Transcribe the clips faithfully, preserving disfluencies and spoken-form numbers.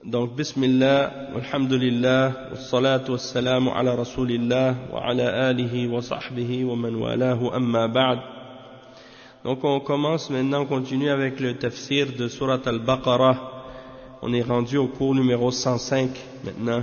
Donc, Bismillah, Alhamdulillah, Wassalatu wassalamu ala Rasulillah, wa ala alihi wa sahbihi wa man walahu amma ba'd. Donc, on commence maintenant, on continue avec le tafsir de Surat Al-Baqarah. On est rendu au cours numéro cent cinq maintenant.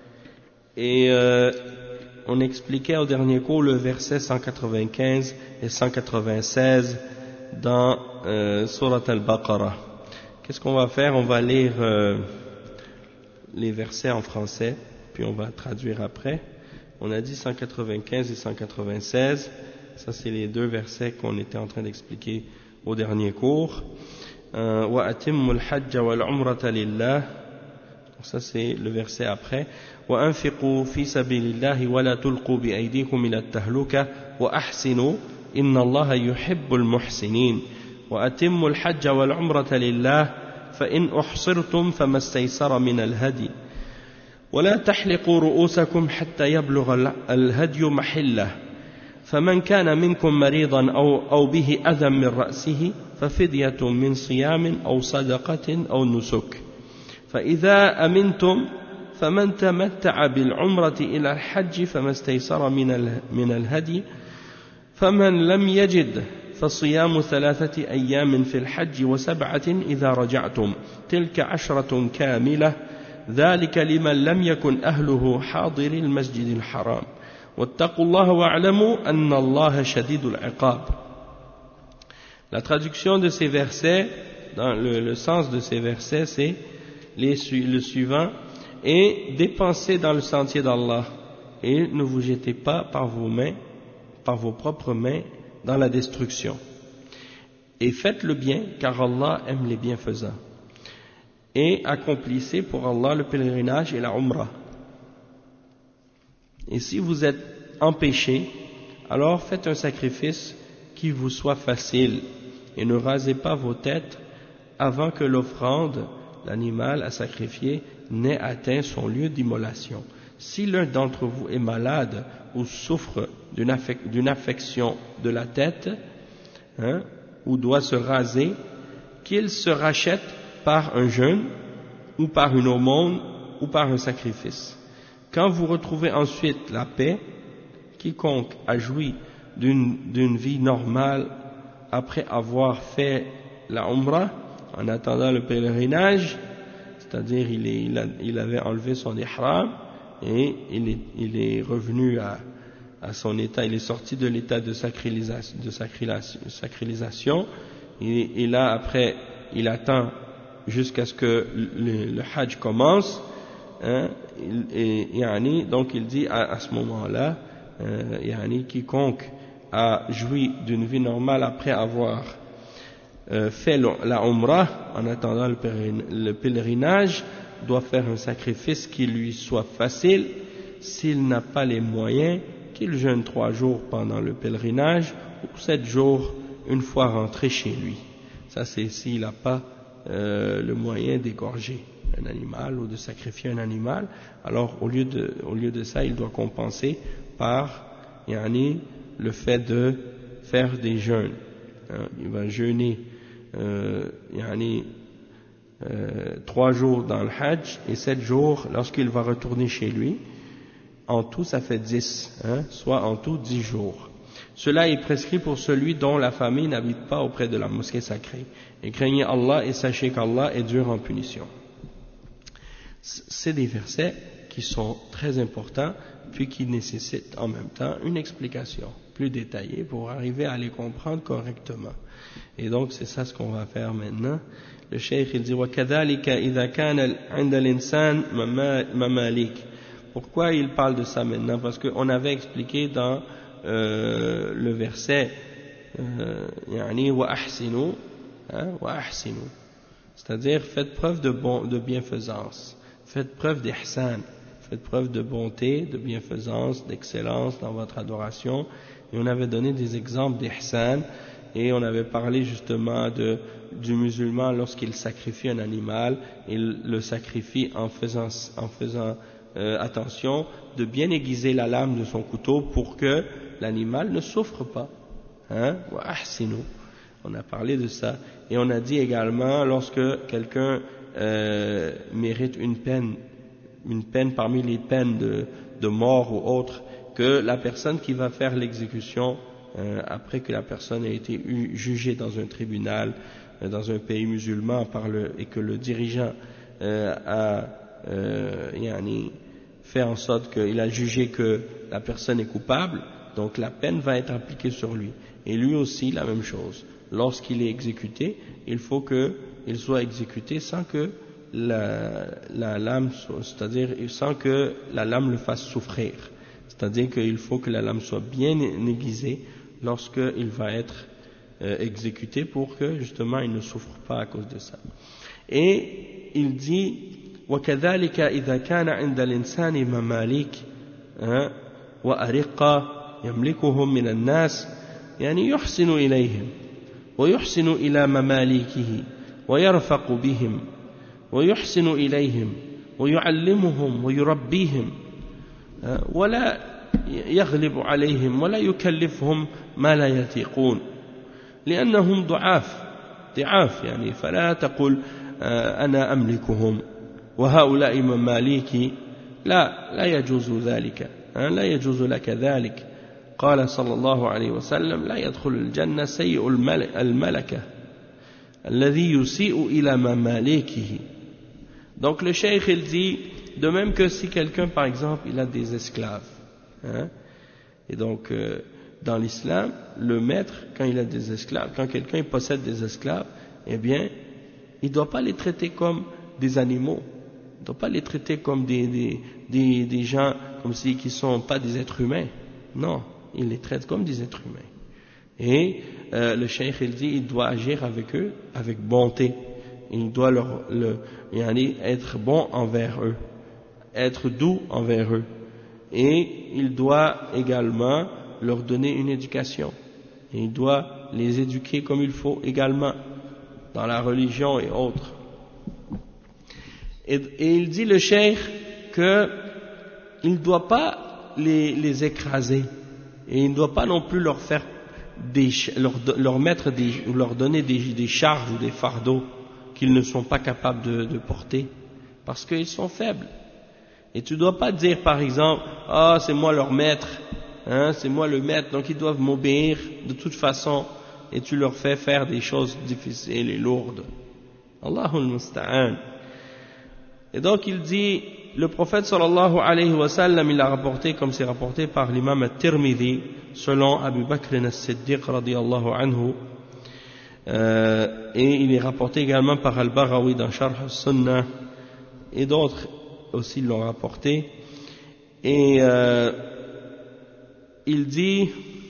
Et euh, on expliquait au dernier cours le verset cent quatre-vingt-quinze et cent quatre-vingt-seize dans euh, Surat Al-Baqarah. Qu'est-ce qu'on va faire? On va lire euh, les versets en français, puis on va traduire après. On a dit cent quatre-vingt-quinze et cent quatre-vingt-seize. Ça, c'est les deux versets qu'on était en train d'expliquer au dernier cours. Wa atimul hajja wal umrata lillah. Ça, c'est le verset après. Wa anfiqu fi sabilillahi wa la tulqu bi aydikum ila at-tahluka wa ahsinu inna Allaha yuhibbul muhsinin. Wa atimul hajja wal umrata lillah. فإن أحصرتم فما استيسر من الهدي ولا تحلقوا رؤوسكم حتى يبلغ الهدي محله فمن كان منكم مريضا أو, أو به أذى من رأسه ففدية من صيام أو صدقة أو نسك فإذا أمنتم فمن تمتع بالعمرة إلى الحج فما استيسر من الهدي فمن لم يجد فصيام ثلاثة أيام في الحج وسبعة إذا رجعتم تلك عشرة كاملة ذلك لمن لم يكن أهله حاضر المسجد الحرام واتقوا الله واعلموا أن الله شديد العقاب. La traduction de ces versets, dans le, le sens de ces versets, c'est les, le suivant: et dépensez dans le sentier d'Allah et ne vous jetez pas par vos mains, par vos propres mains, dans la destruction. Et faites le bien, car Allah aime les bienfaisants. Et accomplissez pour Allah le pèlerinage et la umrah. Et si vous êtes empêché, alors faites un sacrifice qui vous soit facile, et ne rasez pas vos têtes avant que l'offrande, l'animal à sacrifier, n'ait atteint son lieu d'immolation. Si l'un d'entre vous est malade ou souffre d'une, affec- d'une affection de la tête, hein, ou doit se raser, qu'il se rachète par un jeûne, ou par une aumône, ou par un sacrifice. Quand vous retrouvez ensuite la paix, quiconque a joui d'une, d'une vie normale après avoir fait la umrah, en attendant le pèlerinage, c'est-à-dire il, est, il, a, il avait enlevé son ihram, et il est, il est revenu à, à son état, il est sorti de l'état de sacralisation, de sacralisation et, et là après il attend jusqu'à ce que le, le hajj commence, hein, et, et yani, donc il dit à, à ce moment-là, euh, yani, quiconque a joui d'une vie normale après avoir euh, fait la umrah en attendant le, le pèlerinage doit faire un sacrifice qui lui soit facile. S'il n'a pas les moyens, qu'il jeûne trois jours pendant le pèlerinage ou sept jours une fois rentré chez lui. Ça, c'est s'il n'a pas euh, le moyen d'égorger un animal ou de sacrifier un animal. Alors au lieu de, au lieu de ça, il doit compenser par yani, le fait de faire des jeûnes. Hein, il va jeûner euh, yani, Euh, trois jours dans le Hajj et sept jours lorsqu'il va retourner chez lui. En tout, ça fait dix, hein, soit en tout dix jours. Cela est prescrit pour celui dont la famille n'habite pas auprès de la mosquée sacrée. Et craignez Allah et sachez qu'Allah est dur en punition. C'est des versets qui sont très importants, puis qui nécessitent en même temps une explication plus détaillée pour arriver à les comprendre correctement. Et donc, c'est ça ce qu'on va faire maintenant. Le cheikh il dit وَكَذَلِكَ إِذَا كَانَ عِنْدَ الْإِنسَانِ مَمَالِكَ. Pourquoi il parle de ça maintenant? Parce qu'on avait expliqué dans euh, le verset euh, يعني وَأَحْسِنُوا, hein, وَأَحْسِنُوا, c'est-à-dire faites preuve de, bon, de bienfaisance, faites preuve d'ihsan, faites preuve de bonté, de bienfaisance, d'excellence dans votre adoration. Et on avait donné des exemples d'ihsan. Et on avait parlé justement de, du musulman lorsqu'il sacrifie un animal, il le sacrifie en faisant, en faisant euh, attention de bien aiguiser la lame de son couteau pour que l'animal ne souffre pas. Hein? On a parlé de ça. Et on a dit également, lorsque quelqu'un euh, mérite une peine, une peine parmi les peines de, de mort ou autre, que la personne qui va faire l'exécution euh, après que la personne a été jugée dans un tribunal, euh, dans un pays musulman, par le, et que le dirigeant euh, a euh, yani, fait en sorte qu'il a jugé que la personne est coupable, donc la peine va être appliquée sur lui. Et lui aussi, la même chose. Lorsqu'il est exécuté, il faut qu'il soit exécuté sans que la, la lame, c'est-à-dire sans que la lame le fasse souffrir. C'est-à-dire qu'il faut que la lame soit bien aiguisée lorsqu'il va être euh, exécuté pour que justement il ne souffre pas à cause de ça. Et il dit وكذلك إذا كان عند الإنسان مماليك وأرقة يملكهم من الناس يعني يحسن إليهم ويحسن إلى مماليكه ويرفق بهم ويحسن إليهم ويعلمهم ويربيهم ولا يغلب عليهم ولا يكلفهم ما لا يطيقون لأنهم ضعاف ضعاف يعني فلا تقل أنا أملكهم وهؤلاء مماليكي لا لا يجوز ذلك لا يجوز لك ذلك قال صلى الله عليه وسلم لا يدخل الجنة سيء الملكة الذي يسيء إلى مماليكه. Donc le cheikh il dit de même que si quelqu'un par exemple il a des esclaves hein, et donc euh, dans l'islam le maître quand il a des esclaves, quand quelqu'un possède des esclaves, eh bien il ne doit pas les traiter comme des animaux, il ne doit pas les traiter comme des, des, des, des gens comme si qui ne sont pas des êtres humains, non, il les traite comme des êtres humains. Et euh, le cheikh il dit il doit agir avec eux avec bonté, il doit leur, le, yani, être bon envers eux, être doux envers eux, et il doit également leur donner une éducation, et il doit les éduquer comme il faut également dans la religion et autres. Et, et il dit le cheikh que il ne doit pas les, les écraser, et il ne doit pas non plus leur faire des, leur, leur mettre des, ou leur donner des, des charges ou des fardeaux qu'ils ne sont pas capables de, de porter, parce qu'ils sont faibles. Et tu ne dois pas dire par exemple, ah c'est moi leur maître, hein, c'est moi le maître, donc ils doivent m'obéir de toute façon, et tu leur fais faire des choses difficiles et lourdes. Allahul Musta'an. Et donc il dit, le prophète sallallahu alayhi wa sallam, il a rapporté, comme c'est rapporté par l'imam al-Tirmidhi, selon Abu Bakr as-Siddiq radiyallahu anhu, euh, et il est rapporté également par Al-Baghawi dans Sharh al-Sunnah, et d'autres aussi l'ont rapporté, et euh, il dit,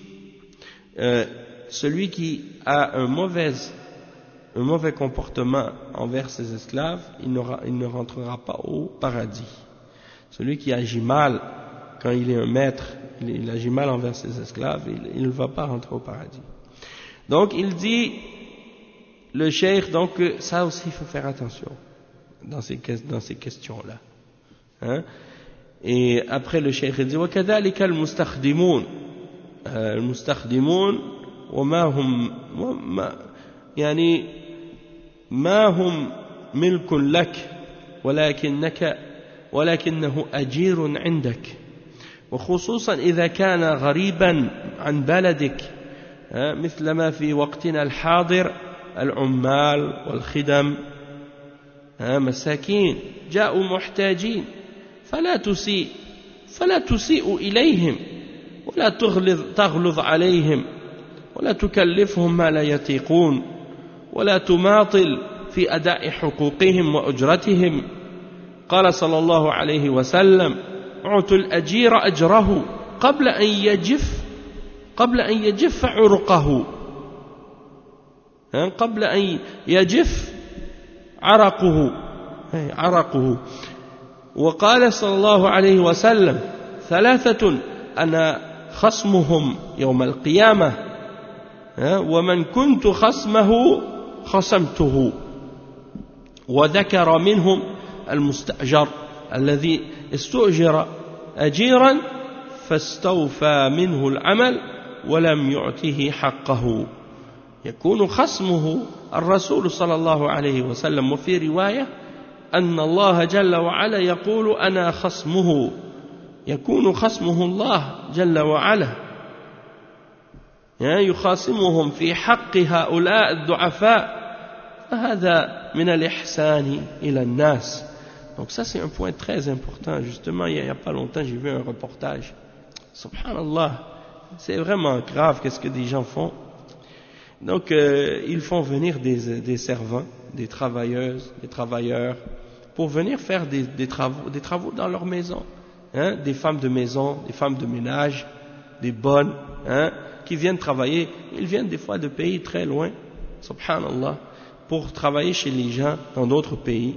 euh, celui qui a un mauvais, un mauvais comportement envers ses esclaves, il, il ne rentrera pas au paradis. Celui qui agit mal quand il est un maître, il, il agit mal envers ses esclaves, il, il ne va pas rentrer au paradis. Donc il dit, le cheikh, donc ça aussi il faut faire attention dans ces, dans ces questions-là. Hein? Et après le cheikh il dit, وَكَذَلِكَ الْمُسْتَخْدِمُونَ الْمُسْتَخْدِمُونَ وَمَا هُمْ وَمَا يعني ما هم ملك لك ولكنك ولكنه أجير عندك، وخصوصا إذا كان غريبا عن بلدك، مثل ما في وقتنا الحاضر العمال والخدم مساكين جاءوا محتاجين، فلا تسيء فلا تسيء إليهم ولا تغلظ تغلظ عليهم ولا تكلفهم ما لا يطيقون ولا تماطل في أداء حقوقهم وأجرتهم. قال صلى الله عليه وسلم اعطوا الأجير أجره قبل أن يجف قبل أن يجف عرقه قبل أن يجف عرقه عرقه وقال صلى الله عليه وسلم ثلاثة أنا خصمهم يوم القيامة ومن كنت خصمه خصمته، وذكر منهم المستأجر الذي استؤجر أجيرا فاستوفى منه العمل ولم يعطه حقه، يكون خصمه الرسول صلى الله عليه وسلم، وفي رواية أن الله جل وعلا يقول أنا خصمه يكون خصمه الله جل وعلا يخاصمهم في حق هؤلاء الضعفاء فهذا من الإحسان إلى الناس. Donc ça c'est un point très important. Justement il n'y a, a pas longtemps j'ai vu un reportage. Subhanallah, c'est vraiment grave qu'est-ce que des gens font. Donc euh, ils font venir des, des servants, des travailleuses, des travailleurs pour venir faire des, des, travaux, des travaux dans leur maison. Hein, des femmes de maison, des femmes de ménage, des bonnes, hein, qui viennent travailler. Ils viennent des fois de pays très loin, subhanallah, pour travailler chez les gens dans d'autres pays.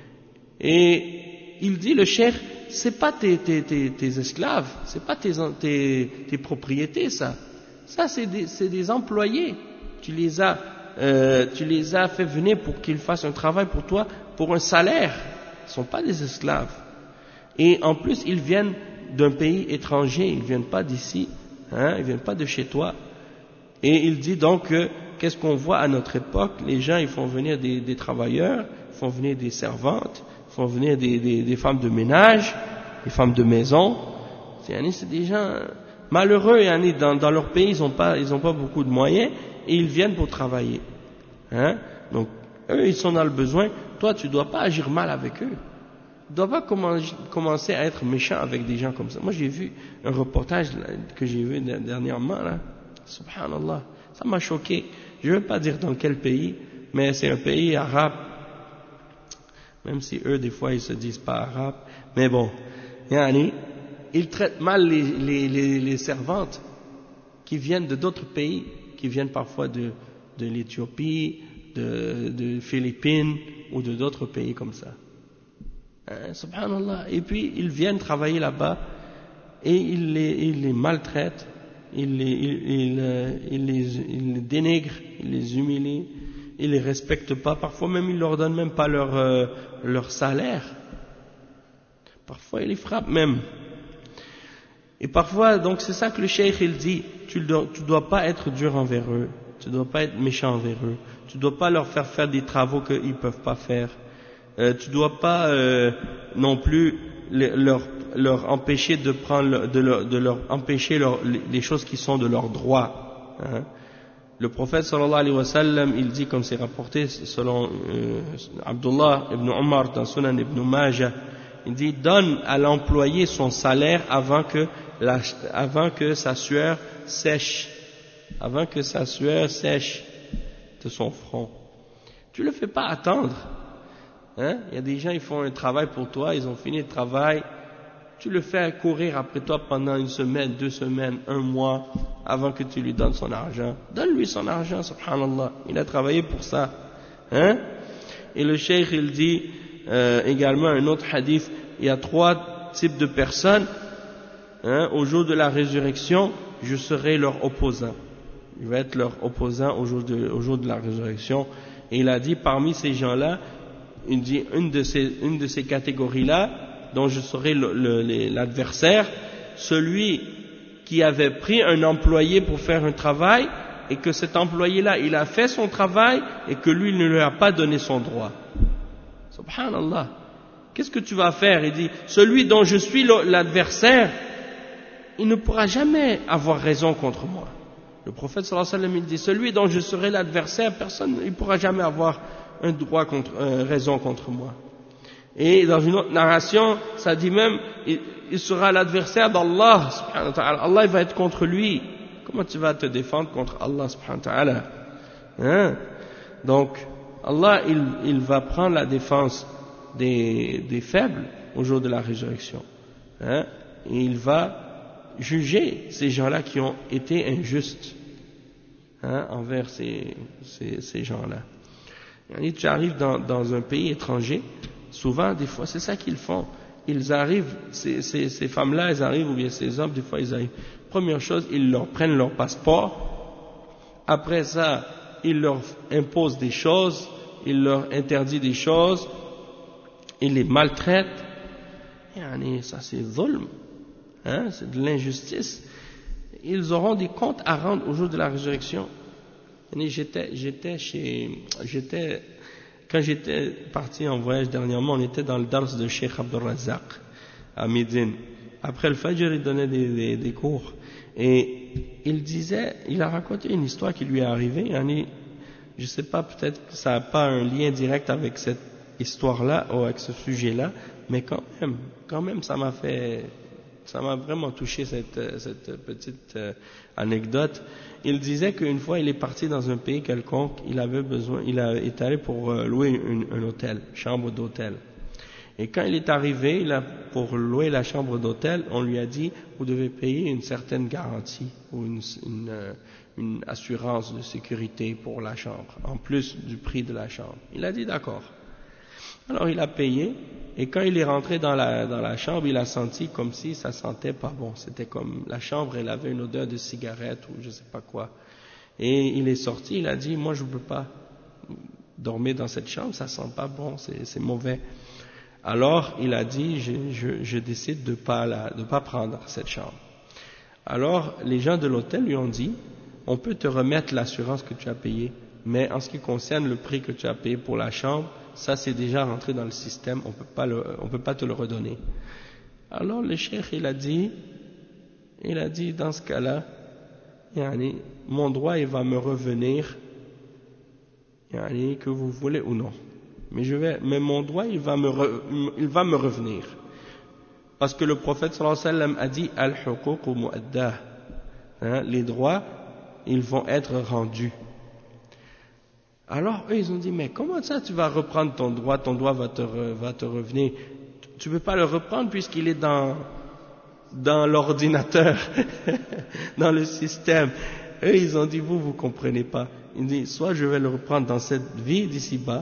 Et il dit, le cheikh, c'est pas tes, tes, tes, tes esclaves, c'est pas tes, tes, tes propriétés, ça. Ça, c'est des, c'est des employés. Tu les as, euh, tu les as fait venir pour qu'ils fassent un travail pour toi, pour un salaire. Ils ne sont pas des esclaves. Et en plus, ils viennent d'un pays étranger, ils ne viennent pas d'ici, hein, ils ne viennent pas de chez toi. Et il dit donc que, qu'est-ce qu'on voit à notre époque? Les gens, ils font venir des, des travailleurs, ils font venir des servantes, ils font venir des, des, des femmes de ménage, des femmes de maison. C'est des gens malheureux, dans, dans leur pays, ils n'ont pas, ils n'ont pas beaucoup de moyens, et ils viennent pour travailler. Hein? Donc, eux, ils sont dans le besoin. Toi, tu ne dois pas agir mal avec eux. Tu ne dois pas commencer à être méchant avec des gens comme ça. Moi, j'ai vu un reportage que j'ai vu dernièrement, là. Subhanallah. Ça m'a choqué. Je ne veux pas dire dans quel pays, mais c'est un pays arabe. Même si eux, des fois, ils se disent pas arabes. Mais bon. Yani, ils traitent mal les, les, les, les servantes qui viennent de d'autres pays, qui viennent parfois de, de l'Éthiopie, de, de Philippines ou de d'autres pays comme ça. Hein, subhanallah. Et puis ils viennent travailler là-bas et ils les, ils les maltraitent, ils les, ils, ils, ils, les, ils les dénigrent, ils les humilient, ils les respectent pas. Parfois même ils leur donnent même pas leur, euh, leur salaire. Parfois ils les frappent même. Et parfois, donc c'est ça que le cheikh il dit, tu ne dois, tu dois pas être dur envers eux, tu ne dois pas être méchant envers eux, tu ne dois pas leur faire faire des travaux qu'ils ne peuvent pas faire, euh, tu ne dois pas euh, non plus les, leur, leur empêcher de prendre, de leur, de leur empêcher leur, les choses qui sont de leur droit. Hein. Le prophète sallallahu alayhi wa sallam, il dit, comme c'est rapporté selon euh, Abdullah ibn Umar dans Sunan ibn Majah, il dit, donne à l'employé son salaire avant que, la, avant que sa sueur sèche, avant que sa sueur sèche de son front. Tu le fais pas attendre. Hein? Il y a des gens, ils font un travail pour toi, ils ont fini le travail, tu le fais courir après toi pendant une semaine, deux semaines, un mois, avant que tu lui donnes son argent. Donne-lui son argent, subhanallah. Il a travaillé pour ça. Hein? Et le cheikh, il dit, Euh, également un autre hadith, il y a trois types de personnes, hein, au jour de la résurrection, je serai leur opposant, je vais être leur opposant au jour de, au jour de la résurrection. Et il a dit, parmi ces gens-là, il dit, une de ces, une de ces catégories-là, dont je serai le, le, l'adversaire, celui qui avait pris un employé pour faire un travail, et que cet employé-là, il a fait son travail, et que lui, il ne lui a pas donné son droit. Subhanallah. Qu'est-ce que tu vas faire? Il dit, celui dont je suis l'adversaire, il ne pourra jamais avoir raison contre moi. Le prophète sallallahu alayhi wa sallam, il dit, celui dont je serai l'adversaire, personne, il ne pourra jamais avoir un droit contre, euh, raison contre moi. Et dans une autre narration, ça dit même, il, il sera l'adversaire d'Allah, subhanahu wa ta'ala. Allah, il va être contre lui. Comment tu vas te défendre contre Allah, subhanahu wa ta'ala? Hein? Donc, Allah, il, il va prendre la défense des, des faibles au jour de la résurrection. Hein? Et il va juger ces gens-là qui ont été injustes, hein, envers ces, ces, ces gens-là. Et tu arrives dans, dans un pays étranger, souvent, des fois, c'est ça qu'ils font. Ils arrivent, ces, ces, ces femmes-là, elles arrivent, ou bien ces hommes, des fois, ils arrivent. Première chose, ils leur prennent leur passeport. Après ça, ils leur imposent des choses, ils leur interdisent des choses, ils les maltraitent. Et ça, c'est zulm, hein, c'est de l'injustice. Ils auront des comptes à rendre au jour de la résurrection. J'étais, j'étais chez, j'étais quand j'étais parti en voyage dernièrement, on était dans le dars de Cheikh Abdul Razak à Médine. Après le Fajr, il donnait des, des, des cours. Et il disait, il a raconté une histoire qui lui est arrivée. Je ne sais pas, peut-être que ça n'a pas un lien direct avec cette histoire-là ou avec ce sujet-là, mais quand même, quand même, ça m'a fait, ça m'a vraiment touché cette, cette petite euh, anecdote. Il disait qu'une fois, il est parti dans un pays quelconque, il avait besoin, il a, est allé pour euh, louer une, un hôtel, chambre d'hôtel. Et quand il est arrivé, il a, pour louer la chambre d'hôtel, on lui a dit, vous devez payer une certaine garantie ou une, une, une assurance de sécurité pour la chambre, en plus du prix de la chambre. Il a dit d'accord. Alors il a payé, et quand il est rentré dans la, dans la chambre, il a senti comme si ça sentait pas bon. C'était comme, la chambre, elle avait une odeur de cigarette ou je sais pas quoi. Et il est sorti, il a dit, moi je ne peux pas dormir dans cette chambre, ça sent pas bon, c'est, c'est mauvais. Alors, il a dit, je, je, je décide de ne pas, la, de pas prendre cette chambre. Alors, les gens de l'hôtel lui ont dit, on peut te remettre l'assurance que tu as payée, mais en ce qui concerne le prix que tu as payé pour la chambre, ça c'est déjà rentré dans le système, on peut pas le, on peut pas te le redonner. Alors, le cheikh, il a dit, il a dit, dans ce cas-là, yani, mon droit, il va me revenir, yani, que vous voulez ou non. Mais, je vais, mais mon droit, il va, me re, il va me revenir. Parce que le prophète sallallahu alayhi wa sallam a dit Al-Huquq mu'addah. Hein, les droits, ils vont être rendus. Alors, eux, ils ont dit, mais comment ça tu vas reprendre ton droit, ton droit va te, va te revenir. Tu ne peux pas le reprendre puisqu'il est dans, dans l'ordinateur, dans le système. Eux, ils ont dit, vous, vous ne comprenez pas. Ils disent, soit je vais le reprendre dans cette vie d'ici-bas,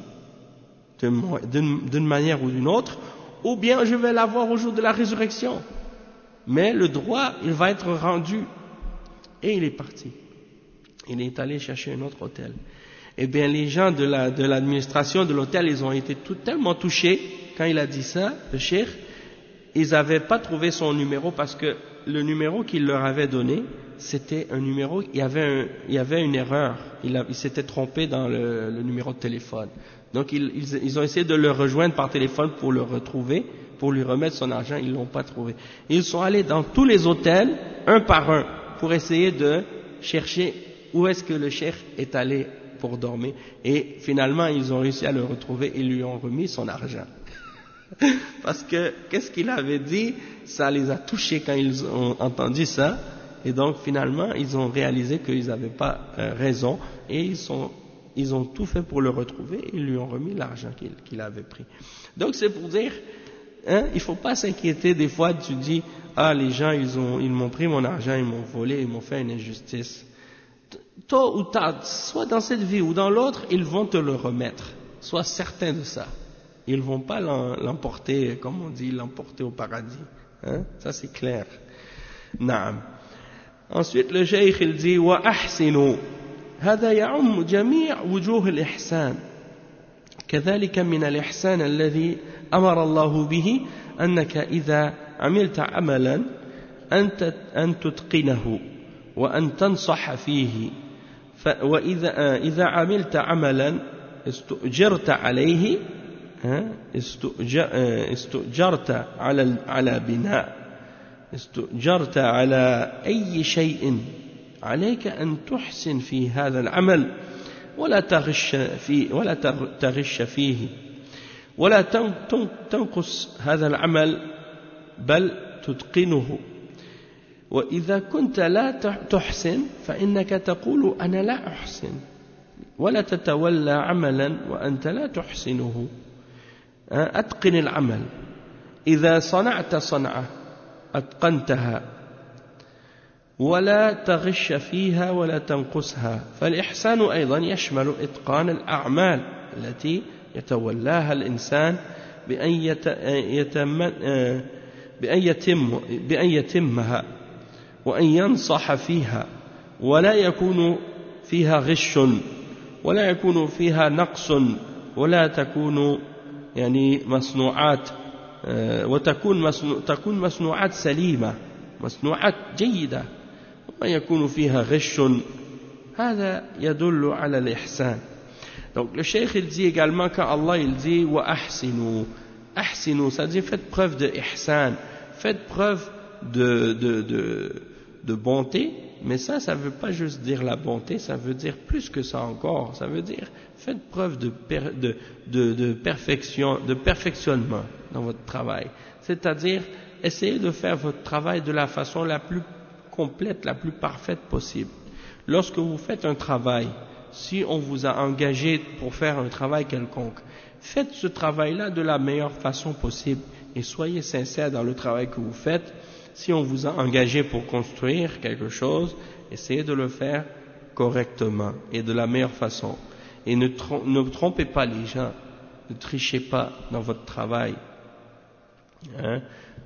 d'une manière ou d'une autre, ou bien je vais l'avoir au jour de la résurrection. Mais le droit, il va être rendu. Et il est parti. Il est allé chercher un autre hôtel. Eh bien, les gens de, la, de l'administration de l'hôtel, ils ont été tout, tellement touchés quand il a dit ça, le cheikh. Ils n'avaient pas trouvé son numéro parce que le numéro qu'il leur avait donné, c'était un numéro, il y avait, un, il y avait une erreur. Il, a, il s'était trompé dans le, le numéro de téléphone. Donc ils, ils, ils ont essayé de le rejoindre par téléphone pour le retrouver, pour lui remettre son argent, ils ne l'ont pas trouvé. Ils sont allés dans tous les hôtels, un par un, pour essayer de chercher où est-ce que le cheikh est allé pour dormir. Et finalement, ils ont réussi à le retrouver et lui ont remis son argent. Parce que, qu'est-ce qu'il avait dit? Ça les a touchés quand ils ont entendu ça. Et donc finalement, ils ont réalisé qu'ils n'avaient pas euh, raison et ils sont... Ils ont tout fait pour le retrouver et ils lui ont remis l'argent qu'il, qu'il avait pris. Donc c'est pour dire, hein, il ne faut pas s'inquiéter. Des fois tu dis, ah les gens ils, ont, ils m'ont pris mon argent, ils m'ont volé, ils m'ont fait une injustice. Tôt ou tard, soit dans cette vie ou dans l'autre, ils vont te le remettre. Sois certain de ça. Ils ne vont pas l'emporter, comme on dit, l'emporter au paradis. Hein, ça c'est clair. Naam. Ensuite le cheikh il dit, wa ahsinu. هذا يعم جميع وجوه الإحسان كذلك من الإحسان الذي أمر الله به أنك إذا عملت عملا أن تتقنه وأن تنصح فيه وإذا إذا عملت عملا استؤجرت عليه استؤجرت على على بناء استؤجرت على أي شيء عليك أن تحسن في هذا العمل ولا تغش فيه ولا تغش فيه ولا تنقص هذا العمل بل تتقنه وإذا كنت لا تحسن فإنك تقول أنا لا أحسن ولا تتولى عملا وأنت لا تحسنه أتقن العمل إذا صنعت صنعة أتقنتها ولا تغش فيها ولا تنقصها فالإحسان أيضا يشمل إتقان الأعمال التي يتولاها الإنسان بأن, يتم بأن, يتم بأن يتمها وأن ينصح فيها ولا يكون فيها غش ولا يكون فيها نقص ولا تكون يعني مصنوعات وتكون مصنوع تكون مصنوعات سليمة مصنوعات جيدة وما يكون فيها غش هذا يدل على الإحسان. Donc le cheikh il dit également quand Allah il dit wa ahsinu, ahsinu, ça veut dire faites preuve de ihsan, faites preuve de, de, de, de bonté, mais ça, ça ne veut pas juste dire la bonté, ça veut dire plus que ça encore, ça veut dire faites preuve de, per, de, de, de perfection, de perfectionnement dans votre travail, c'est-à-dire essayez de faire votre travail de la façon la plus complète, la plus parfaite possible. Lorsque vous faites un travail, si on vous a engagé pour faire un travail quelconque, faites ce travail-là de la meilleure façon possible et soyez sincère dans le travail que vous faites. Si on vous a engagé pour construire quelque chose, essayez de le faire correctement et de la meilleure façon. Et ne, trom- ne trompez pas les gens, ne trichez pas dans votre travail. Hein?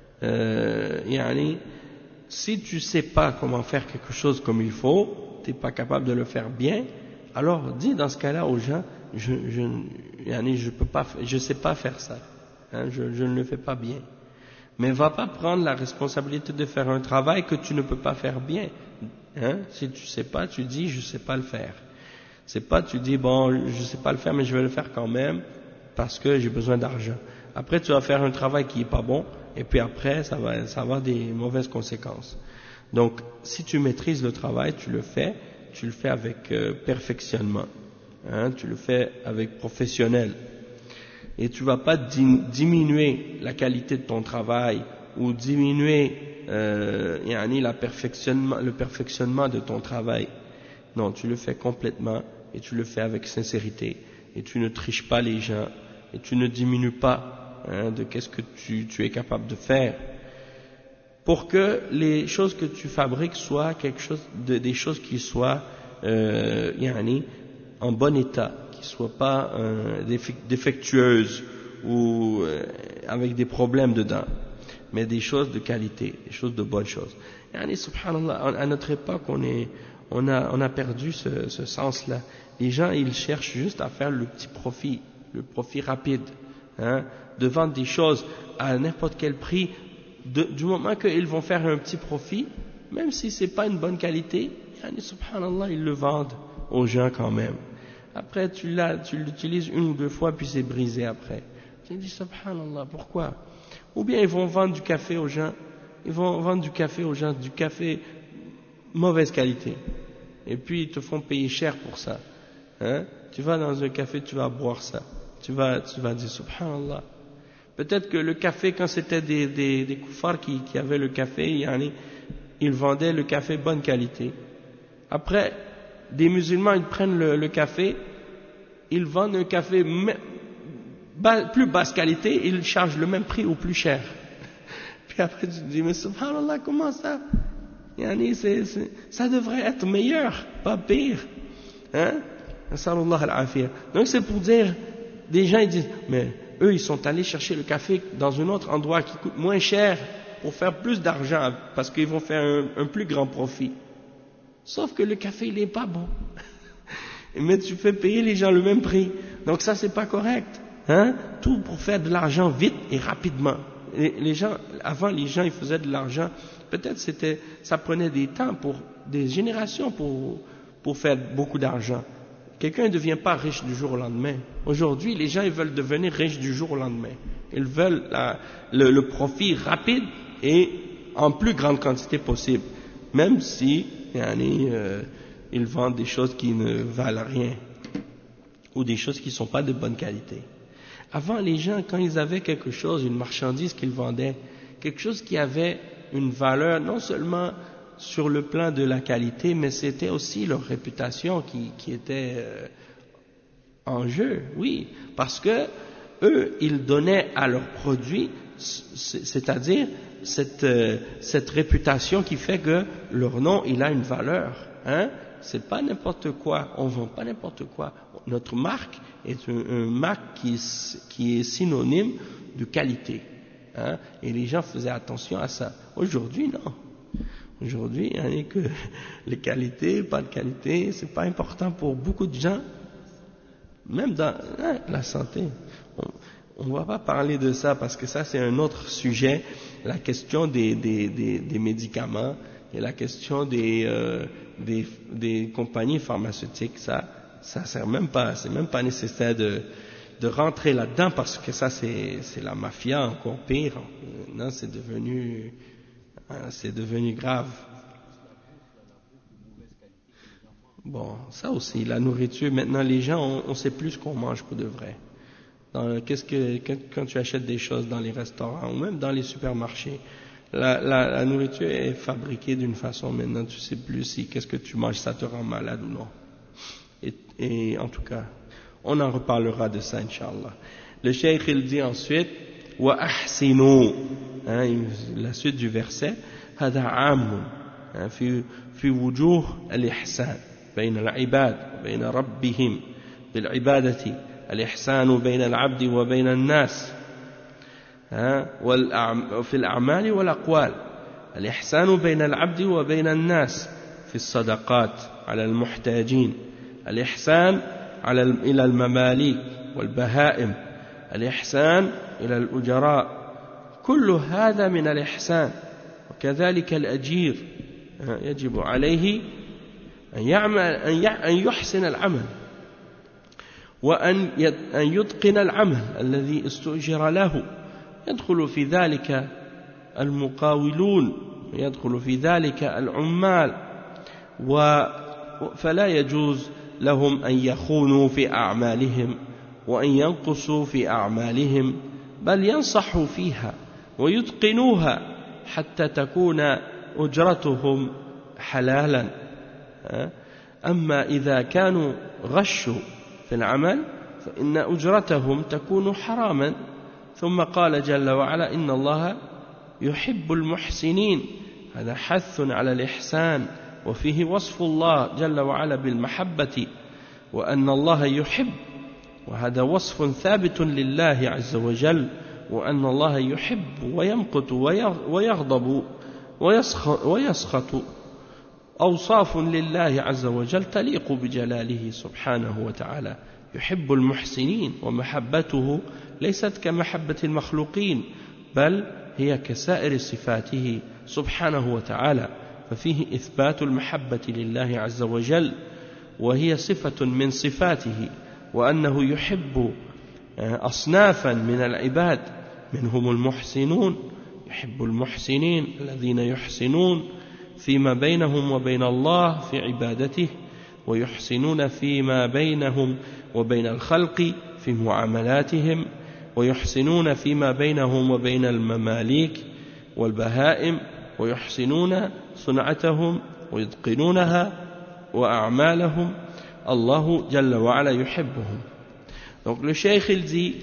Euh, yani, si tu sais pas comment faire quelque chose comme il faut, tu n'es pas capable de le faire bien, alors dis dans ce cas-là aux gens, je je yani, je peux pas, je sais pas faire ça, hein, je, je ne le fais pas bien. Mais va pas prendre la responsabilité de faire un travail que tu ne peux pas faire bien. Hein? Si tu sais pas, tu dis je sais pas le faire. C'est pas tu dis bon je sais pas le faire mais je vais le faire quand même parce que j'ai besoin d'argent. Après tu vas faire un travail qui est pas bon et puis après ça va ça va avoir des mauvaises conséquences. Donc si tu maîtrises le travail, tu le fais, tu le fais avec euh, perfectionnement. Hein? Tu le fais avec professionnel. Et tu ne vas pas diminuer la qualité de ton travail ou diminuer euh, yani la perfectionnement, le perfectionnement de ton travail. Non, tu le fais complètement et tu le fais avec sincérité. Et tu ne triches pas les gens et tu ne diminues pas hein, de qu'est-ce que tu, tu es capable de faire. Pour que les choses que tu fabriques soient quelque chose de, des choses qui soient euh, yani, en bon état, qui ne soient pas euh, défectueuses ou euh, avec des problèmes dedans, mais des choses de qualité, des choses de bonnes choses. Yani, subhanallah, à notre époque, on, est, on, a, on a perdu ce, ce sens-là. Les gens, ils cherchent juste à faire le petit profit, le profit rapide, hein, de vendre des choses à n'importe quel prix. De, du moment qu'ils vont faire un petit profit, même si c'est pas une bonne qualité, yani, subhanallah, ils le vendent aux gens quand même. Après, tu l'as, tu l'utilises une ou deux fois, puis c'est brisé après. Tu te dis, subhanallah, pourquoi? Ou bien ils vont vendre du café aux gens, ils vont vendre du café aux gens, du café mauvaise qualité. Et puis ils te font payer cher pour ça. Hein? Tu vas dans un café, tu vas boire ça. Tu vas, tu vas dire, subhanallah. Peut-être que le café, quand c'était des, des, des koufars qui, qui avaient le café, yani, ils vendaient le café bonne qualité. Après, des musulmans, ils prennent le, le café, ils vendent un café bas, plus basse qualité, ils chargent le même prix ou plus cher. Puis après, tu te dis, mais subhanallah, comment ça? Yani, c'est, c'est, ça devrait être meilleur, pas pire. Hein? Donc c'est pour dire, des gens ils disent, mais eux ils sont allés chercher le café dans un autre endroit qui coûte moins cher pour faire plus d'argent, parce qu'ils vont faire un, un plus grand profit. Sauf que le café il n'est pas bon. Mais tu fais payer les gens le même prix. Donc ça c'est pas correct. Hein? Tout pour faire de l'argent vite et rapidement. Les, les gens, avant les gens ils faisaient de l'argent, peut-être c'était, ça prenait des temps pour des générations pour, pour faire beaucoup d'argent. Quelqu'un ne devient pas riche du jour au lendemain. Aujourd'hui, les gens ils veulent devenir riches du jour au lendemain. Ils veulent la, le, le profit rapide et en plus grande quantité possible. Même si yani, euh, ils vendent des choses qui ne valent rien ou des choses qui ne sont pas de bonne qualité. Avant, les gens, quand ils avaient quelque chose, une marchandise qu'ils vendaient, quelque chose qui avait une valeur non seulement sur le plan de la qualité, mais c'était aussi leur réputation qui, qui était euh, en jeu, oui, parce que eux, ils donnaient à leurs produits, c'est-à-dire cette, euh, cette réputation qui fait que leur nom, il a une valeur, hein, c'est pas n'importe quoi, on vend pas n'importe quoi, notre marque est une, une marque qui, qui est synonyme de qualité, hein, et les gens faisaient attention à ça. Aujourd'hui, non. Aujourd'hui, il n'y a que les qualités, pas de qualité, c'est pas important pour beaucoup de gens, même dans hein, la santé. On ne va pas parler de ça parce que ça c'est un autre sujet, la question des, des, des, des médicaments et la question des, euh, des, des compagnies pharmaceutiques, ça, ça sert même pas, c'est même pas nécessaire de, de rentrer là-dedans parce que ça c'est, c'est la mafia encore pire. Non, c'est devenu, c'est devenu grave. Bon, ça aussi, la nourriture, maintenant les gens, on, on sait plus ce qu'on mange pour de vrai. Dans, qu'est-ce que, quand, quand tu achètes des choses dans les restaurants ou même dans les supermarchés, la, la, la nourriture est fabriquée d'une façon, maintenant tu sais plus si qu'est-ce que tu manges, ça te rend malade ou non. Et, et en tout cas, on en reparlera de ça, Inch'Allah. Le cheikh, il dit ensuite, wa ahsinu, hein, la suite du verset, hada amun, fi, fi wujuh al-ihsan. بين العباد وبين ربهم بالعبادة الإحسان بين العبد وبين الناس وفي الأعمال والأقوال الإحسان بين العبد وبين الناس في الصدقات على المحتاجين الإحسان على إلى المماليك والبهائم الإحسان إلى الأجراء كل هذا من الإحسان وكذلك الأجير يجب عليه أن يعمل أن يحسن العمل وأن يتقن العمل الذي استؤجر له يدخل في ذلك المقاولون يدخل في ذلك العمال فلا يجوز لهم أن يخونوا في أعمالهم وأن ينقصوا في أعمالهم بل ينصحوا فيها ويتقنوها حتى تكون أجرتهم حلالا أما إذا كانوا غشوا في العمل فإن أجرتهم تكون حراما ثم قال جل وعلا إن الله يحب المحسنين هذا حث على الإحسان وفيه وصف الله جل وعلا بالمحبة وأن الله يحب وهذا وصف ثابت لله عز وجل وأن الله يحب ويمقت ويغضب ويسخط أوصاف لله عز وجل تليق بجلاله سبحانه وتعالى يحب المحسنين ومحبته ليست كمحبة المخلوقين بل هي كسائر صفاته سبحانه وتعالى ففيه إثبات المحبة لله عز وجل وهي صفة من صفاته وأنه يحب أصنافا من العباد منهم المحسنون يحب المحسنين الذين يحسنون فيما بينهم وبين الله في عبادته ويحسنون فيما بينهم وبين الخلق في معاملاتهم ويحسنون فيما بينهم وبين المماليك والبهائم ويحسنون صنعتهم ويتقنونها وأعمالهم الله جل وعلا يحبهم. Donc le cheikh il dit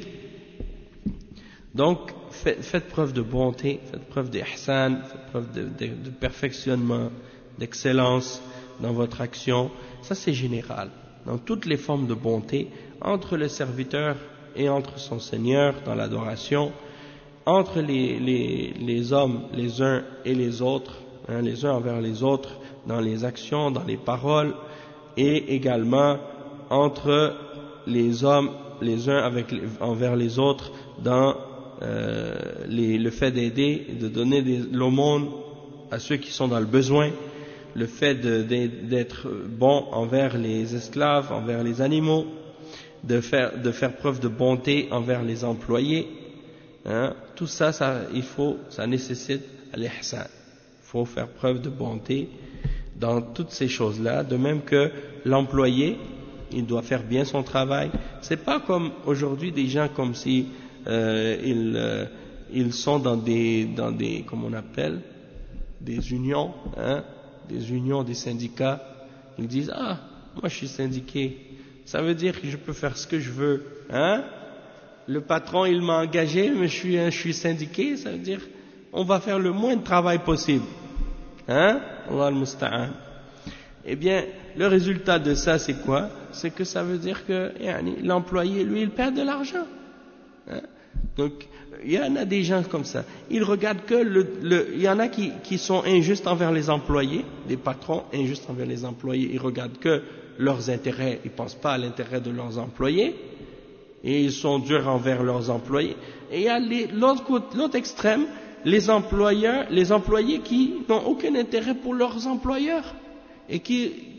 donc faites preuve de bonté, faites preuve d'ihsan, faites preuve de, de, de perfectionnement, d'excellence dans votre action. Ça c'est général, dans toutes les formes de bonté, entre le serviteur et entre son Seigneur dans l'adoration, entre les, les, les hommes, les uns et les autres, hein, les uns envers les autres, dans les actions, dans les paroles, et également entre les hommes, les uns avec, envers les autres, dans euh, les, le fait d'aider, de donner des, l'aumône à ceux qui sont dans le besoin, le fait de, de, d'être bon envers les esclaves, envers les animaux, de faire, de faire preuve de bonté envers les employés, hein, tout ça, ça, il faut, ça nécessite l'ihsan. Il faut faire preuve de bonté dans toutes ces choses-là, de même que l'employé, il doit faire bien son travail. C'est pas comme aujourd'hui des gens comme si euh, ils, euh, ils sont dans des, dans des, comme on appelle, des unions, hein, des unions, des syndicats. Ils disent ah, moi je suis syndiqué. Ça veut dire que je peux faire ce que je veux, hein? Le patron il m'a engagé, mais je suis, je suis syndiqué. Ça veut dire on va faire le moins de travail possible, hein? Allah al-Musta'an. Eh bien, le résultat de ça, c'est quoi? C'est que ça veut dire que yani, l'employé, lui, il perd de l'argent. Hein? Donc, il y en a des gens comme ça. Ils regardent que le, le, il y en a qui, qui sont injustes envers les employés, des patrons injustes envers les employés. Ils regardent que leurs intérêts, ils ne pensent pas à l'intérêt de leurs employés, et ils sont durs envers leurs employés. Et il y a les, l'autre, l'autre extrême, les employeurs, les employés qui n'ont aucun intérêt pour leurs employeurs, et qui,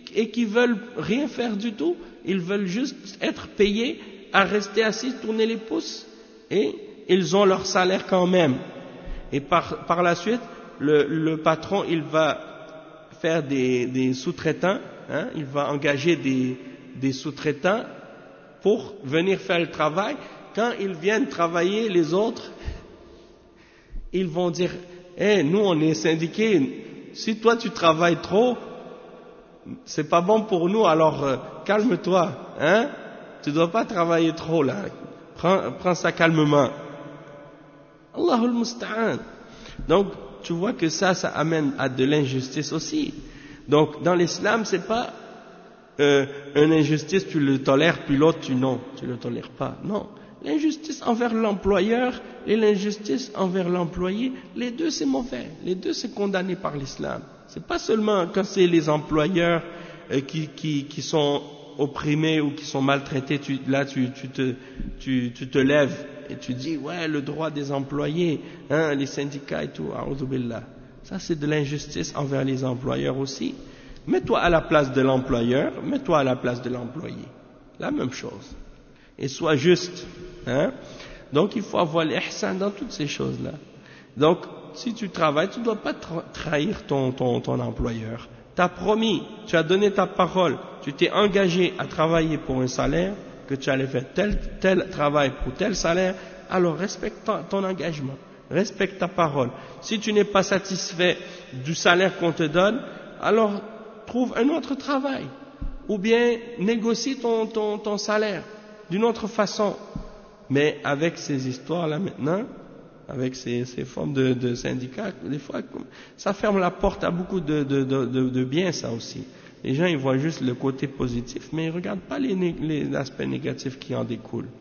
et qui veulent rien faire du tout, ils veulent juste être payés à rester assis, tourner les pouces, et ils ont leur salaire quand même. Et par, par la suite, le, le patron, il va faire des, des sous-traitants, hein, il va engager des, des sous-traitants pour venir faire le travail. Quand ils viennent travailler, les autres, ils vont dire, hey, nous on est syndiqués, si toi tu travailles trop, c'est pas bon pour nous, alors euh, calme-toi, hein, tu dois pas travailler trop là, prends, prends ça calmement. Allahul Musta'an. Donc, tu vois que ça, ça amène à de l'injustice aussi. Donc, dans l'islam, c'est pas euh, une injustice, tu le tolères, puis l'autre, tu non, tu le tolères pas. Non. L'injustice envers l'employeur et l'injustice envers l'employé, les deux c'est mauvais, les deux c'est condamné par l'islam. C'est pas seulement quand c'est les employeurs euh, qui, qui, qui sont opprimés ou qui sont maltraités, tu, là tu, tu, te, tu, tu te lèves et tu dis ouais le droit des employés, hein, les syndicats et tout, a'udhu billah. Ça c'est de l'injustice envers les employeurs aussi. Mets-toi à la place de l'employeur, mets-toi à la place de l'employé, la même chose. Et sois juste, hein. Donc il faut avoir l'ihsan dans toutes ces choses-là. Donc si tu travailles, tu ne dois pas tra- trahir ton, ton, ton employeur. Tu as promis, tu as donné ta parole, tu t'es engagé à travailler pour un salaire, que tu allais faire tel, tel travail pour tel salaire, alors respecte ton, ton engagement, respecte ta parole. Si tu n'es pas satisfait du salaire qu'on te donne, alors trouve un autre travail, ou bien négocie ton, ton, ton salaire d'une autre façon. Mais avec ces histoires-là maintenant, avec ces, ces formes de, de syndicats, des fois, ça ferme la porte à beaucoup de, de, de, de, de bien, ça aussi. Les gens, ils voient juste le côté positif, mais ils ne regardent pas les, les aspects négatifs qui en découlent.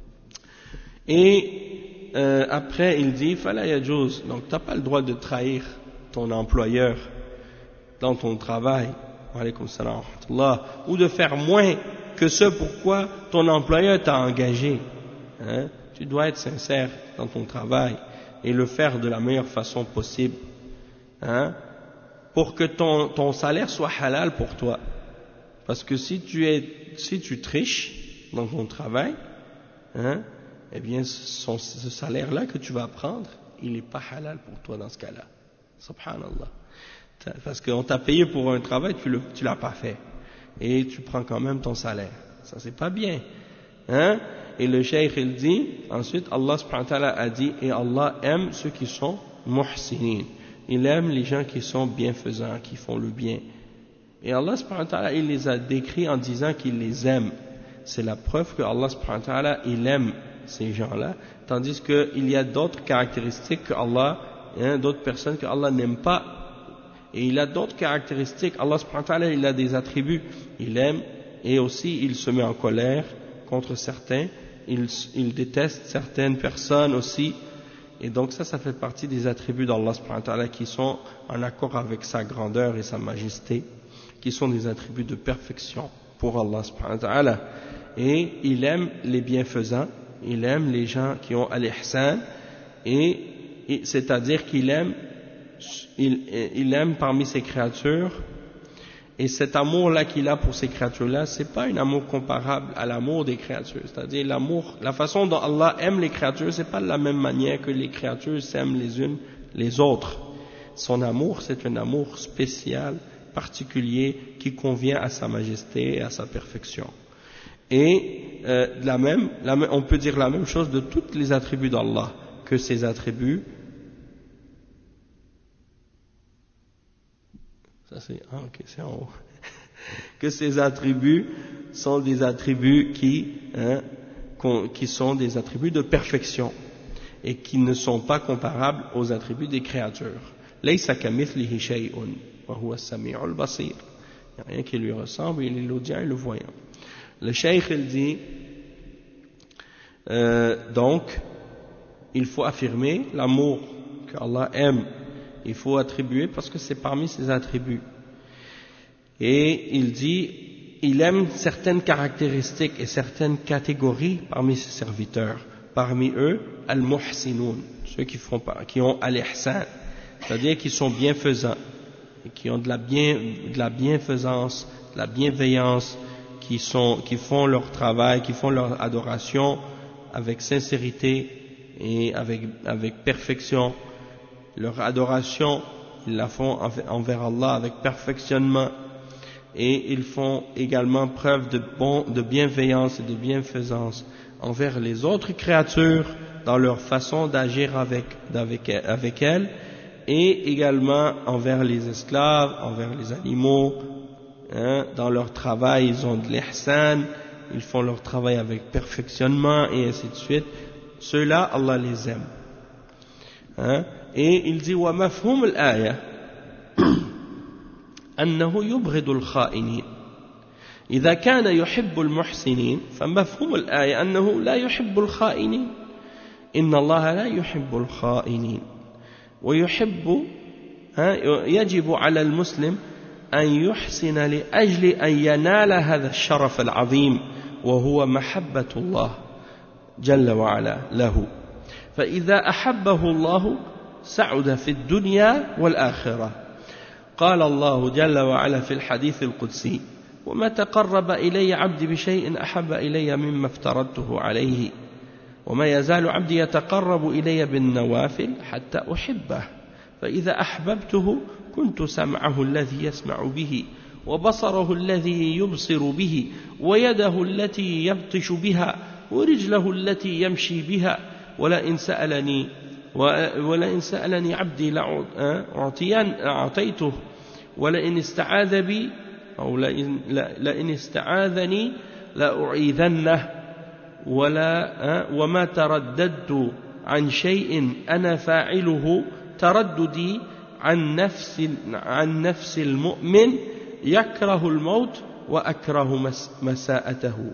Et euh, après, il dit, fala yajouz, donc tu n'as pas le droit de trahir ton employeur dans ton travail, alaykoum salam wa rahmatullah, ou de faire moins que ce pourquoi ton employeur t'a engagé. Hein? Tu dois être sincère dans ton travail et le faire de la meilleure façon possible, hein? Pour que ton, ton salaire soit halal pour toi. Parce que si tu, es, si tu triches dans ton travail, hein, eh bien son, ce salaire-là que tu vas prendre, il n'est pas halal pour toi dans ce cas-là. Subhanallah. Parce qu'on t'a payé pour un travail, tu ne l'as pas fait. Et tu prends quand même ton salaire. Ça, c'est pas bien. Hein? Et le cheikh, il dit, ensuite, Allah subhanahu wa ta'ala a dit, et Allah aime ceux qui sont muhsinin. Il aime les gens qui sont bienfaisants, qui font le bien. Et Allah subhanahu wa ta'ala, il les a décrits en disant qu'il les aime. C'est la preuve que Allah subhanahu wa ta'ala, il aime ces gens-là. Tandis qu'il y a d'autres caractéristiques que Allah, hein, d'autres personnes que Allah n'aime pas. Et il a d'autres caractéristiques. Allah subhanahu wa ta'ala, il a des attributs. Il aime et aussi il se met en colère contre certains. Il, il déteste certaines personnes aussi. Et donc ça, ça fait partie des attributs d'Allah subhanahu wa ta'ala qui sont en accord avec sa grandeur et sa majesté, qui sont des attributs de perfection pour Allah subhanahu wa ta'ala. Et il aime les bienfaisants, il aime les gens qui ont al-ihsan, et, et c'est-à-dire qu'il aime Il, il aime parmi ses créatures, et cet amour-là qu'il a pour ces créatures-là, c'est pas un amour comparable à l'amour des créatures. C'est-à-dire l'amour, la façon dont Allah aime les créatures, c'est pas de la même manière que les créatures s'aiment les unes les autres. Son amour, c'est un amour spécial, particulier, qui convient à sa majesté et à sa perfection. Et euh, la même, la, on peut dire la même chose de tous les attributs d'Allah, que ces attributs. Ça c'est, ah ok, c'est en haut. Que ces attributs sont des attributs qui, hein, qui sont des attributs de perfection et qui ne sont pas comparables aux attributs des créatures. Laysa kamithlihi shay'un wa huwa as-sami'ul basir. Il n'y a rien qui lui ressemble, il est l'audient et le voyant. Le cheikh il dit, euh, donc, il faut affirmer l'amour que Allah aime. Il faut attribuer parce que c'est parmi ses attributs. Et il dit, il aime certaines caractéristiques et certaines catégories parmi ses serviteurs. Parmi eux, al-muhsinoun, ceux qui, font, qui ont al-ihsan, c'est-à-dire qui sont bienfaisants. et qui ont de la, bien, de la bienfaisance, de la bienveillance, qui, sont, qui font leur travail, qui font leur adoration avec sincérité et avec, avec perfection. Leur adoration, ils la font envers Allah avec perfectionnement, et ils font également preuve de, bon, de bienveillance et de bienfaisance envers les autres créatures dans leur façon d'agir avec, avec, avec elles, et également envers les esclaves, envers les animaux. Hein, dans leur travail, ils ont de l'ihsan, ils font leur travail avec perfectionnement, et ainsi de suite. Ceux-là, Allah les aime. Hein, et il dit wa mafhum al-aya أنه يبغض الخائنين إذا كان يحب المحسنين فمفهوم الآية أنه لا يحب الخائنين إن الله لا يحب الخائنين ويحب يجب على المسلم أن يحسن لأجل أن ينال هذا الشرف العظيم وهو محبة الله جل وعلا له فإذا أحبه الله سعد في الدنيا والآخرة قال الله جل وعلا في الحديث القدسي وما تقرب إلي عبدي بشيء أحب إلي مما افترضته عليه وما يزال عبدي يتقرب إلي بالنوافل حتى أحبه فإذا أحببته كنت سمعه الذي يسمع به وبصره الذي يبصر به ويده التي يبطش بها ورجله التي يمشي بها ولئن سألني ولئن سألني عبدي لأعطيته ولئن استعاذ بي أو لئن, لئن استعاذني لأعيذنه ولا وما ترددت عن شيء أنا فاعله ترددي عن نفس عن نفس المؤمن يكره الموت وأكره مساءته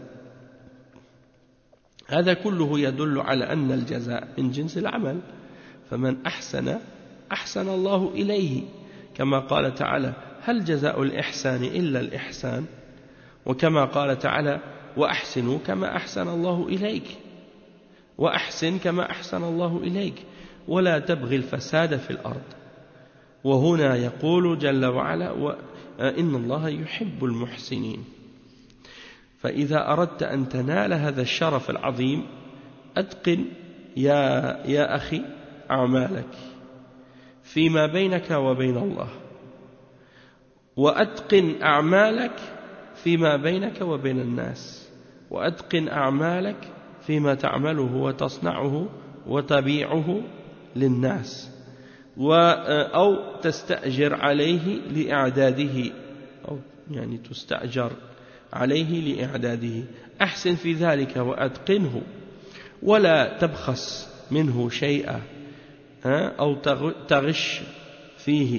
هذا كله يدل على أن الجزاء من جنس العمل فمن أحسن أحسن الله إليه كما قال تعالى هل جزاء الإحسان إلا الإحسان وكما قال تعالى وأحسنوا كما أحسن الله إليك وأحسن كما أحسن الله إليك ولا تبغي الفساد في الأرض وهنا يقول جل وعلا إن الله يحب المحسنين فإذا أردت أن تنال هذا الشرف العظيم أتقن يا, يا أخي أعمالك فيما بينك وبين الله وأتقن أعمالك فيما بينك وبين الناس وأتقن أعمالك فيما تعمله وتصنعه وتبيعه للناس أو تستأجر عليه لإعداده أو يعني تستأجر عليه لإعداده أحسن في ذلك وأتقنه ولا تبخس منه شيئا أو تغش فيه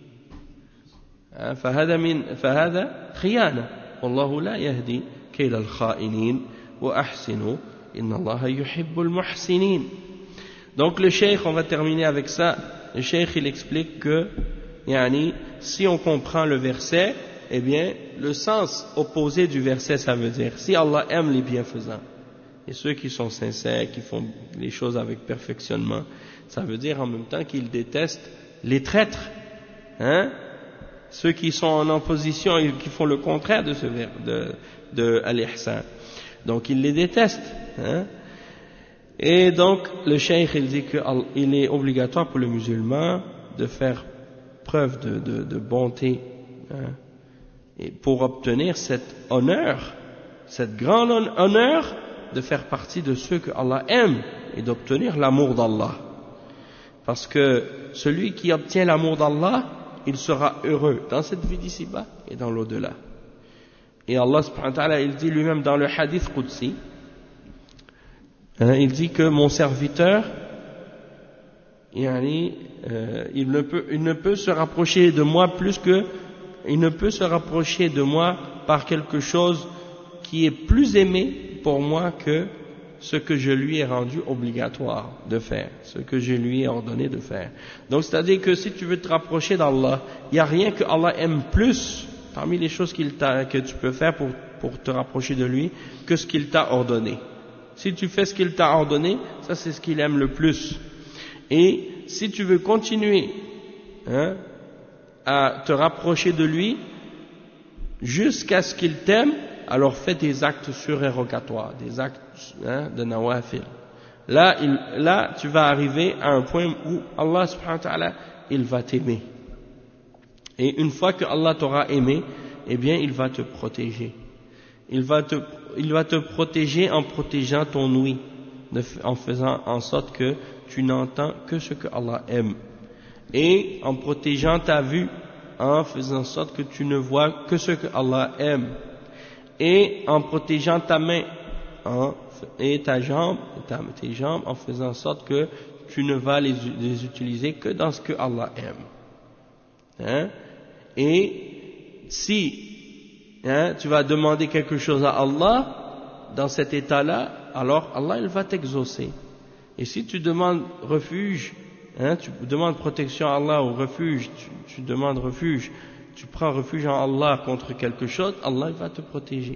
فهذا من فهذا خيانة والله لا يهدي كيد الخائنين وأحسنوا إن الله يحب المحسنين. Donc le cheikh, on va terminer avec ça. Le cheikh il explique que yani, si on comprend le verset, eh bien le sens opposé du verset ça veut dire si Allah aime les bienfaisants et ceux qui sont sincères, qui font les choses avec perfectionnement, ça veut dire en même temps qu'il déteste les traîtres, hein, ceux qui sont en opposition et qui font le contraire de ce verbe de, de al-ihsan. Donc il les déteste, hein. Et donc le cheikh il dit qu'il est obligatoire pour le musulman de faire preuve de, de, de bonté, hein, et pour obtenir cet honneur, cet grand honneur de faire partie de ceux que Allah aime et d'obtenir l'amour d'Allah. Parce que celui qui obtient l'amour d'Allah, il sera heureux dans cette vie d'ici-bas et dans l'au-delà. Et Allah subhanahu wa ta'ala, il dit lui-même dans le hadith Qudsi, hein, il dit que mon serviteur, yani, euh, il, ne peut, il ne peut se rapprocher de moi plus que, il ne peut se rapprocher de moi par quelque chose qui est plus aimé pour moi que ce que je lui ai rendu obligatoire de faire, ce que je lui ai ordonné de faire. Donc c'est-à-dire que si tu veux te rapprocher d'Allah, il n'y a rien que Allah aime plus parmi les choses qu'il t'a, que tu peux faire pour, pour te rapprocher de lui que ce qu'il t'a ordonné. Si tu fais ce qu'il t'a ordonné, ça c'est ce qu'il aime le plus. Et si tu veux continuer, hein, à te rapprocher de lui jusqu'à ce qu'il t'aime, alors fais des actes surérogatoires, des actes hein, de nawafil. Là, il, là, tu vas arriver à un point où Allah subhanahu wa ta'ala, il va t'aimer. Et une fois que Allah t'aura aimé, eh bien, il va te protéger. Il va te, il va te protéger en protégeant ton ouïe, en faisant en sorte que tu n'entends que ce que Allah aime. Et en protégeant ta vue, en faisant en sorte que tu ne vois que ce que Allah aime. Et en protégeant ta main, en, et ta jambe, ta, tes jambes, en faisant en sorte que tu ne vas les, les utiliser que dans ce que Allah aime. Hein? Et si hein, tu vas demander quelque chose à Allah, dans cet état-là, alors Allah il va t'exaucer. Et si tu demandes refuge, hein, tu demandes protection à Allah ou refuge, tu, tu demandes refuge, tu prends refuge en Allah contre quelque chose, Allah il va te protéger.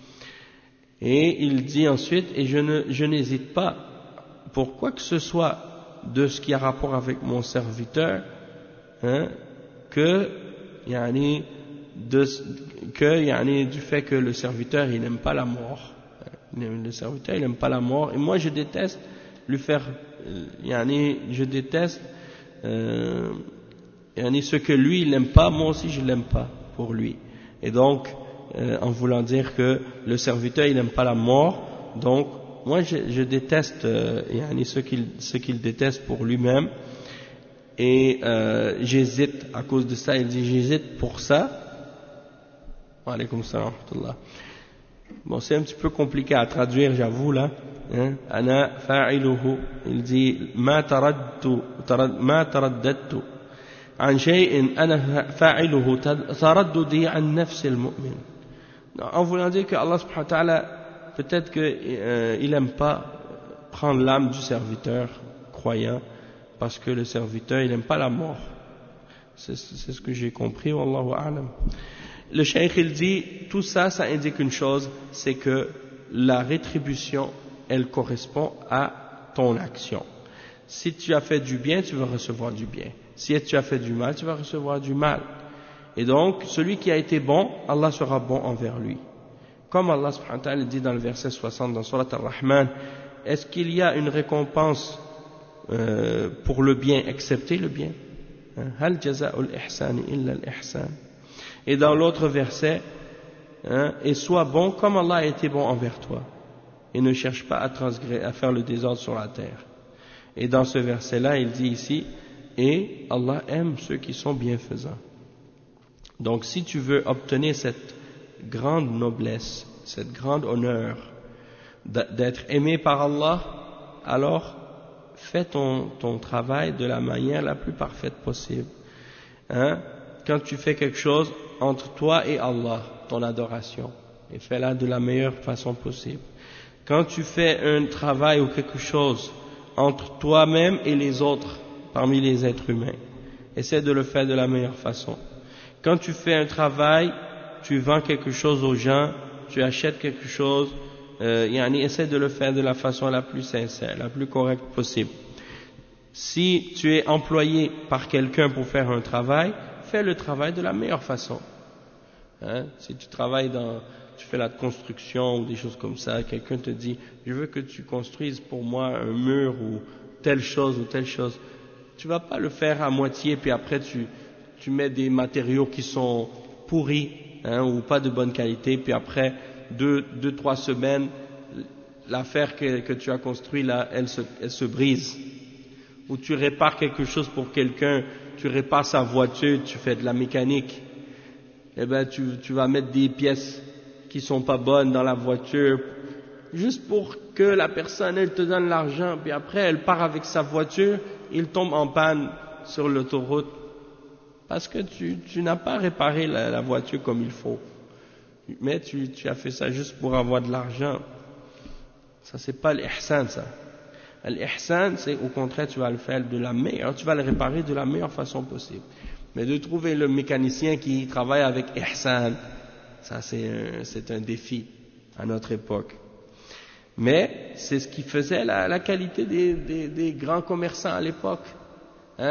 Et il dit ensuite, et je, ne, je n'hésite pas, pour quoi que ce soit de ce qui a rapport avec mon serviteur, hein, que, yani, de, que yani, du fait que le serviteur il n'aime pas la mort. Le serviteur il n'aime pas la mort, et moi je déteste lui faire, yani, je déteste euh, yani, ce que lui il n'aime pas, moi aussi je l'aime pas pour lui. Et donc, euh, en voulant dire que le serviteur il n'aime pas la mort, donc moi je, je déteste euh, yani, ce qu'il ce qu'il déteste pour lui-même, et euh, j'hésite à cause de ça. Il dit j'hésite pour ça. Wa alaykoum salam wa rahmatullah. Bon, c'est un petit peu compliqué à traduire, j'avoue, là. Ana fa'iluhu. Il dit, ma taraddu, ma taraddadtu. An shay'in ana fa'iluhu taraddudi an nafsi al-mu'min. En voulant dire que Allah subhanahu wa ta'ala, peut-être qu'il euh, n'aime pas prendre l'âme du serviteur croyant, parce que le serviteur, il n'aime pas la mort. C'est, c'est ce que j'ai compris, wallahu a'lam. Le cheikh il dit, tout ça, ça indique une chose, c'est que la rétribution, elle correspond à ton action. Si tu as fait du bien, tu vas recevoir du bien. Si tu as fait du mal, tu vas recevoir du mal. Et donc, celui qui a été bon, Allah sera bon envers lui. Comme Allah subhanahu wa ta'ala dit dans le verset soixante dans Surat Ar-Rahman, est-ce qu'il y a une récompense euh, pour le bien, excepté le bien? Hal jaza'ul ihsani illa al-ihsan. Et dans l'autre verset, hein, et sois bon comme Allah a été bon envers toi, et ne cherche pas à transgresser, à faire le désordre sur la terre. Et dans ce verset-là, il dit ici, et Allah aime ceux qui sont bienfaisants. Donc, si tu veux obtenir cette grande noblesse, cette grande honneur d'être aimé par Allah, alors fais ton, ton travail de la manière la plus parfaite possible. Hein? Quand tu fais quelque chose entre toi et Allah, ton adoration, et fais-la de la meilleure façon possible. Quand tu fais un travail ou quelque chose entre toi-même et les autres, parmi les êtres humains, essaie de le faire de la meilleure façon. Quand tu fais un travail, tu vends quelque chose aux gens, tu achètes quelque chose, euh, yani, essaie de le faire de la façon la plus sincère, la plus correcte possible. Si tu es employé par quelqu'un pour faire un travail, fais le travail de la meilleure façon. Hein? Si tu travailles dans, tu fais la construction ou des choses comme ça, quelqu'un te dit, je veux que tu construises pour moi un mur ou telle chose ou telle chose, tu vas pas le faire à moitié puis après tu, tu mets des matériaux qui sont pourris, hein, ou pas de bonne qualité, puis après deux, deux, trois semaines, l'affaire que, que tu as construite là, elle se, elle se brise. Ou tu répares quelque chose pour quelqu'un, tu répares sa voiture, tu fais de la mécanique, eh ben tu, tu vas mettre des pièces qui sont pas bonnes dans la voiture, juste pour que la personne elle te donne l'argent, puis après elle part avec sa voiture, il tombe en panne sur l'autoroute, parce que tu, tu n'as pas réparé la, la voiture comme il faut, mais tu, tu as fait ça juste pour avoir de l'argent. Ça c'est pas l'ihsan ça. L'ihsan, c'est au contraire, tu vas le faire de la meilleure, tu vas le réparer de la meilleure façon possible. Mais de trouver le mécanicien qui travaille avec ihsan, ça c'est un, c'est un défi à notre époque. Mais c'est ce qui faisait la, la qualité des, des, des grands commerçants à l'époque. Hein?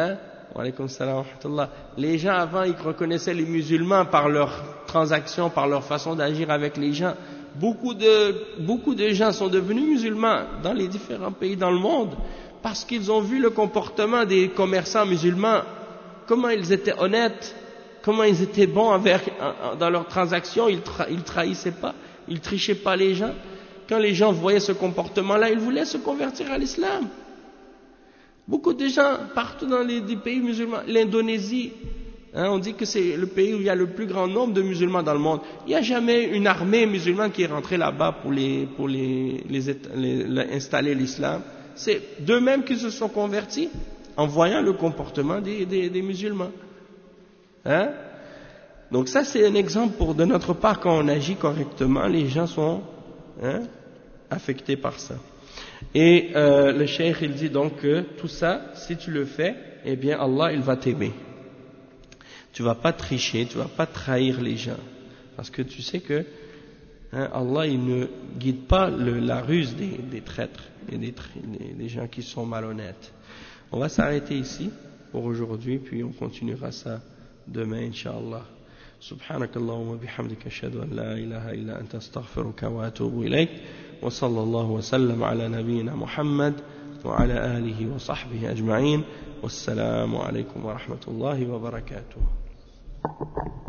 Wa alaykum salam wa rahmatullah. Les gens avant, ils reconnaissaient les musulmans par leurs transactions, par leur façon d'agir avec les gens. Beaucoup de, beaucoup de gens sont devenus musulmans dans les différents pays dans le monde parce qu'ils ont vu le comportement des commerçants musulmans, comment ils étaient honnêtes, comment ils étaient bons avec, dans leurs transactions, ils, tra, ils trahissaient pas, ils trichaient pas les gens. Quand les gens voyaient ce comportement-là, ils voulaient se convertir à l'islam. Beaucoup de gens, partout dans les, les pays musulmans, l'Indonésie, hein, on dit que c'est le pays où il y a le plus grand nombre de musulmans dans le monde. Il n'y a jamais une armée musulmane qui est rentrée là-bas pour, les, pour les, les, les, les, installer l'islam. C'est d'eux-mêmes qui se sont convertis en voyant le comportement des, des, des musulmans. Hein? Donc ça, c'est un exemple pour de notre part, quand on agit correctement, les gens sont hein, affectés par ça. Et euh, le cheikh, il dit donc que tout ça, si tu le fais, eh bien Allah, il va t'aimer. Tu vas pas tricher, tu vas pas trahir les gens. Parce que tu sais que hein, Allah, il ne guide pas le, la ruse des, des traîtres et des, des, des gens qui sont malhonnêtes. On va s'arrêter ici pour aujourd'hui, puis on continuera ça demain, Inch'Allah. سبحانك اللهم وبحمدك أشهد أن لا إله إلا أنت أستغفرك وأتوب إليك وصلى الله وسلم على نبينا محمد وعلى آله وصحبه أجمعين والسلام عليكم ورحمة الله وبركاته.